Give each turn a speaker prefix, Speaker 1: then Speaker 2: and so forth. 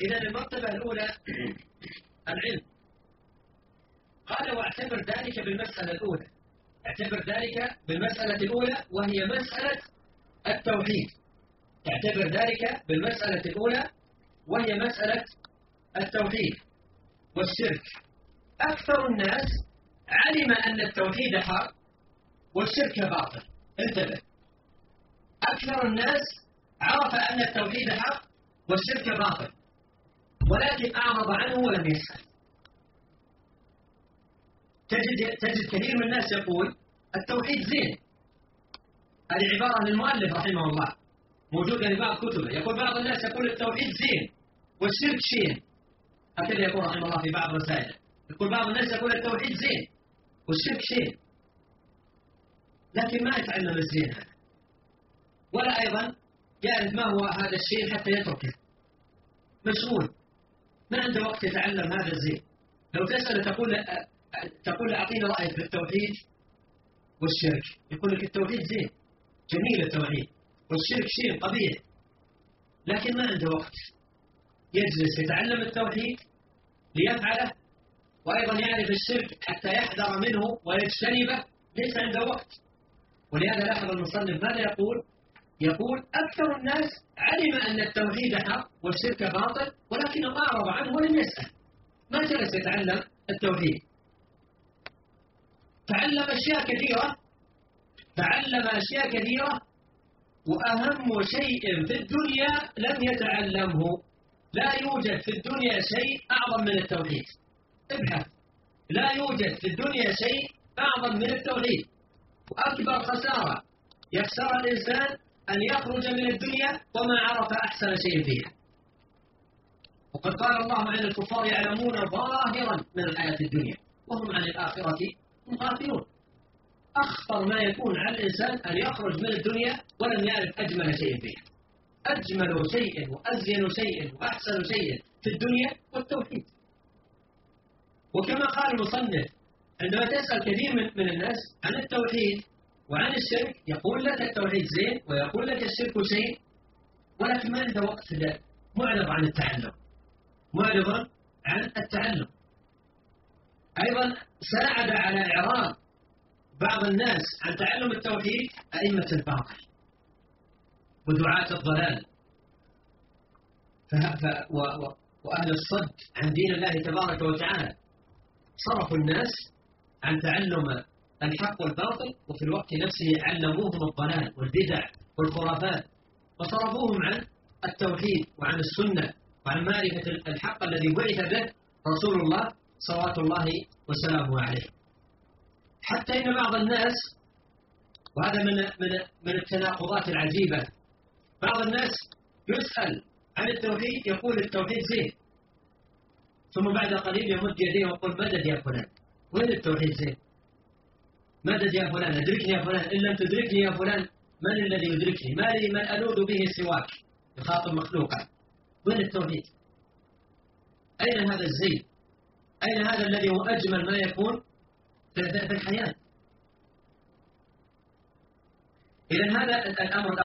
Speaker 1: إذا المرتبة الأولى العلم. قال واعتبر ذلك بالمسألة الأولى، اعتبر ذلك بالمسألة الأولى وهي مسألة التوحيد. اعتبر ذلك بالمسألة الأولى وهي مسألة التوحيد والشرك. أكثر الناس علم أن التوحيد حق والشرك باطل. انتبه، أكثر الناس عرف أن التوحيد حق والشرك باطل، ولكن أعرض عنه ولم يسأل. تجد كثير من الناس يقول التوحيد زين. هذه عبارة للمؤلف رحمه الله موجودة في بعض كتبه. يقول بعض الناس يقول التوحيد زين والشرك شين، هكذا يقول رحمه الله في بعض رسائله. يقول بعض الناس يقول التوحيد زين والشرك شين، لكن ما يتعلم الزين هذا، ولا أيضا يعرف ما هو هذا الشيء حتى يتركه. مشغول، ما عنده وقت يتعلم هذا الزين. لو تسأل تقول أعطينا رأيك في التوحيد والشرك، يقول لك التوحيد زين جميل التوحيد، والشرك شيء قبيح، لكن ما عنده وقت يجلس يتعلم التوحيد ليفعله، وأيضا يعرف الشرك حتى يحذر منه ويجتنبه. ليس عنده وقت. ولهذا لاحظ المصنف ماذا يقول؟ يقول أكثر الناس علم أن التوحيد حق والشرك باطل، ولكن أعرض عنه ولم يسأل. ما جلس يتعلم التوحيد، تعلم أشياء كثيرة، وأهم شيء في الدنيا لم يتعلمه. لا يوجد في الدنيا شيء أعظم من التوحيد. ابحث، لا يوجد في الدنيا شيء أعظم من التوحيد. وأكبر خسارة يخسر الإنسان أن يخرج من الدنيا وما عرف أحسن شيء فيها. وقد قال الله عن الكفار يعلمون ظاهرا من الحياة الدنيا وهم عن الآخرة هم غافلون. أخطر ما يكون على الإنسان أن يخرج من الدنيا ولم يعرف أجمل شيء فيها. أجمل شيء وأزين شيء وأحسن شيء في الدنيا والتوحيد. وكما قال المصنف عندما تسأل كثير من الناس عن التوحيد وعن الشرك يقول لك التوحيد زين ويقول لك الشرك شيء، ولكن ما عنده وقت معرض عن التعلم. أيضا ساعد على إعراض بعض الناس عن تعلم التوحيد أئمة الباطل ودعاة الضلال وأهل الصد عن دين الله تبارك وتعالى. صرفوا الناس عن تعلم الحق والباطل، وفي الوقت نفسه علموهم الضلال والبدع والخرافات، وصرفوهم عن التوحيد وعن السنة وعن معرفة الحق الذي بعث به رسول الله صلوات الله وسلامه عليه. حتى إن بعض الناس، وهذا من التناقضات العجيبة، بعض الناس يسأل عن التوحيد يقول التوحيد زين، ثم بعد قليل يمد يديه ويقول مدد يا فلان، وين التوحيد زين؟ مدد يا فلان، ادركني يا فلان، إن لم تدركني يا فلان من الذي يدركني؟ ما لي من ألوذ به سواك، يخاطب مخلوقا. وين التوحيد؟ أين هذا الزين؟ أين هذا الذي هو أجمل ما يكون في الحياة؟ إذن هذا الأمر